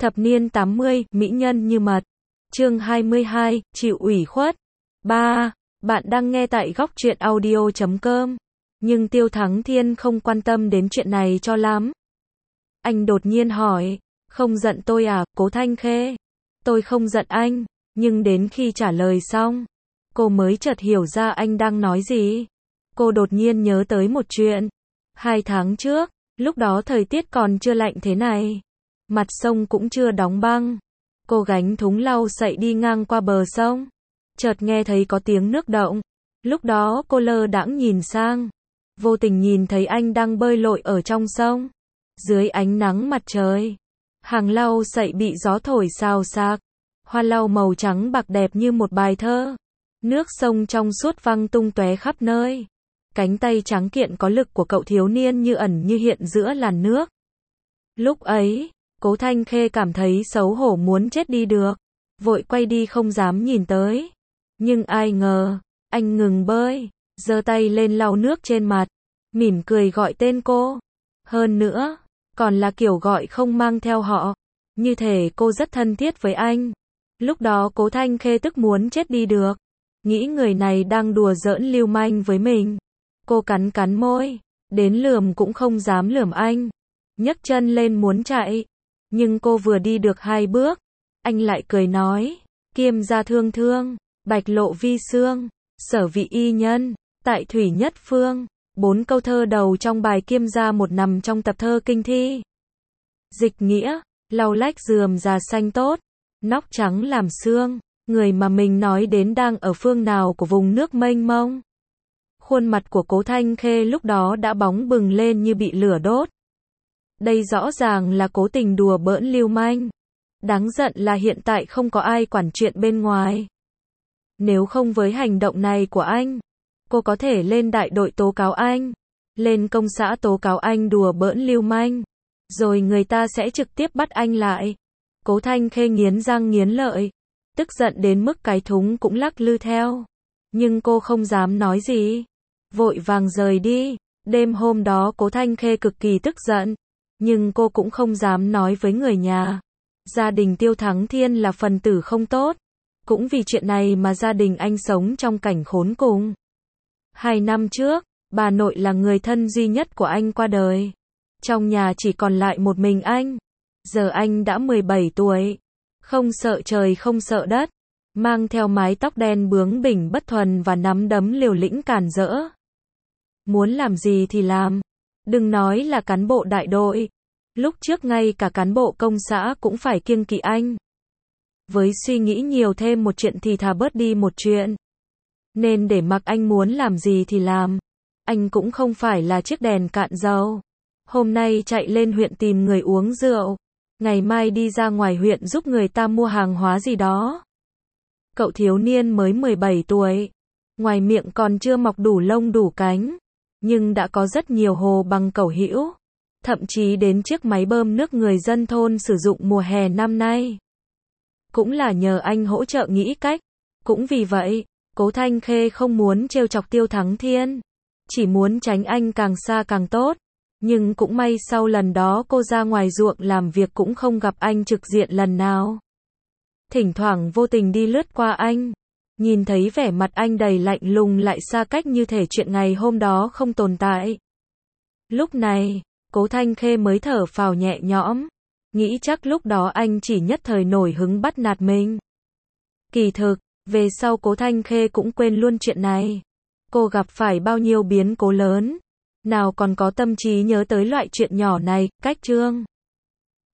Thập niên 80, mỹ nhân như mật. Chương 22, chịu ủy khuất. 3. Bạn đang nghe tại góc truyện audio.com. Nhưng Tiêu Thắng Thiên không quan tâm đến chuyện này cho lắm. Anh đột nhiên hỏi, không giận tôi à, Cố Thanh Khê? Tôi không giận anh, nhưng đến khi trả lời xong, cô mới chợt hiểu ra anh đang nói gì. Cô đột nhiên nhớ tới một chuyện. 2 tháng trước, lúc đó thời tiết còn chưa lạnh thế này. Mặt sông cũng chưa đóng băng. Cô gánh thúng lau sậy đi ngang qua bờ sông. Chợt nghe thấy có tiếng nước động. Lúc đó cô lơ đãng nhìn sang. Vô tình nhìn thấy anh đang bơi lội ở trong sông. Dưới ánh nắng mặt trời. Hàng lau sậy bị gió thổi xào xạc. Hoa lau màu trắng bạc đẹp như một bài thơ. Nước sông trong suốt văng tung tóe khắp nơi. Cánh tay trắng kiện có lực của cậu thiếu niên như ẩn như hiện giữa làn nước. Lúc ấy, Cố Thanh Khê cảm thấy xấu hổ muốn chết đi được. Vội quay đi không dám nhìn tới. Nhưng ai ngờ, anh ngừng bơi, giơ tay lên lau nước trên mặt, mỉm cười gọi tên cô. Hơn nữa, còn là kiểu gọi không mang theo họ. Như thể cô rất thân thiết với anh. Lúc đó Cố Thanh Khê tức muốn chết đi được. Nghĩ người này đang đùa giỡn lưu manh với mình. Cô cắn cắn môi, đến lườm cũng không dám lườm anh. Nhấc chân lên muốn chạy. Nhưng cô vừa đi được 2 bước, anh lại cười nói, Kiêm gia thương thương, bạch lộ vi xương, sở vị y nhân, tại thủy nhất phương. 4 câu thơ đầu trong bài Kiêm gia một nằm trong tập thơ kinh thi. Dịch nghĩa, lau lách rườm rà xanh tốt, nóc trắng làm xương, người mà mình nói đến đang ở phương nào của vùng nước mênh mông. Khuôn mặt của Cố Thanh Khê lúc đó đã bóng bừng lên như bị lửa đốt. Đây rõ ràng là cố tình đùa bỡn lưu manh. Đáng giận là hiện tại không có ai quản chuyện bên ngoài. Nếu không với hành động này của anh, cô có thể lên đại đội tố cáo anh, lên công xã tố cáo anh đùa bỡn lưu manh, rồi người ta sẽ trực tiếp bắt anh lại. Cố Thanh Khê nghiến răng nghiến lợi, tức giận đến mức cái thúng cũng lắc lư theo. Nhưng cô không dám nói gì, vội vàng rời đi. Đêm hôm đó Cố Thanh Khê cực kỳ tức giận. Nhưng cô cũng không dám nói với người nhà. Gia đình Tiêu Thắng Thiên là phần tử không tốt. Cũng vì chuyện này mà gia đình anh sống trong cảnh khốn cùng. 2 năm trước, bà nội là người thân duy nhất của anh qua đời. Trong nhà chỉ còn lại một mình anh. Giờ anh đã 17 tuổi. Không sợ trời không sợ đất. Mang theo mái tóc đen bướng bỉnh bất thuần và nắm đấm liều lĩnh cản rỡ. Muốn làm gì thì làm. Đừng nói là cán bộ đại đội. Lúc trước ngay cả cán bộ công xã cũng phải kiêng kỵ anh. Với suy nghĩ nhiều thêm một chuyện thì thà bớt đi một chuyện. Nên để mặc anh muốn làm gì thì làm. Anh cũng không phải là chiếc đèn cạn dầu. Hôm nay chạy lên huyện tìm người uống rượu. Ngày mai đi ra ngoài huyện giúp người ta mua hàng hóa gì đó. Cậu thiếu niên mới 17 tuổi. Ngoài miệng còn chưa mọc đủ lông đủ cánh. Nhưng đã có rất nhiều hồ bằng cẩu hữu. Thậm chí đến chiếc máy bơm nước người dân thôn sử dụng mùa hè năm nay. Cũng là nhờ anh hỗ trợ nghĩ cách. Cũng vì vậy, Cố Thanh Khê không muốn trêu chọc Tiêu Thắng Thiên. Chỉ muốn tránh anh càng xa càng tốt. Nhưng cũng may sau lần đó cô ra ngoài ruộng làm việc cũng không gặp anh trực diện lần nào. Thỉnh thoảng vô tình đi lướt qua anh. Nhìn thấy vẻ mặt anh đầy lạnh lùng lại xa cách như thể chuyện ngày hôm đó không tồn tại. Lúc này, Cố Thanh Khê mới thở phào nhẹ nhõm. Nghĩ chắc lúc đó anh chỉ nhất thời nổi hứng bắt nạt mình. Kỳ thực, về sau Cố Thanh Khê cũng quên luôn chuyện này. Cô gặp phải bao nhiêu biến cố lớn. Nào còn có tâm trí nhớ tới loại chuyện nhỏ này, cách chương.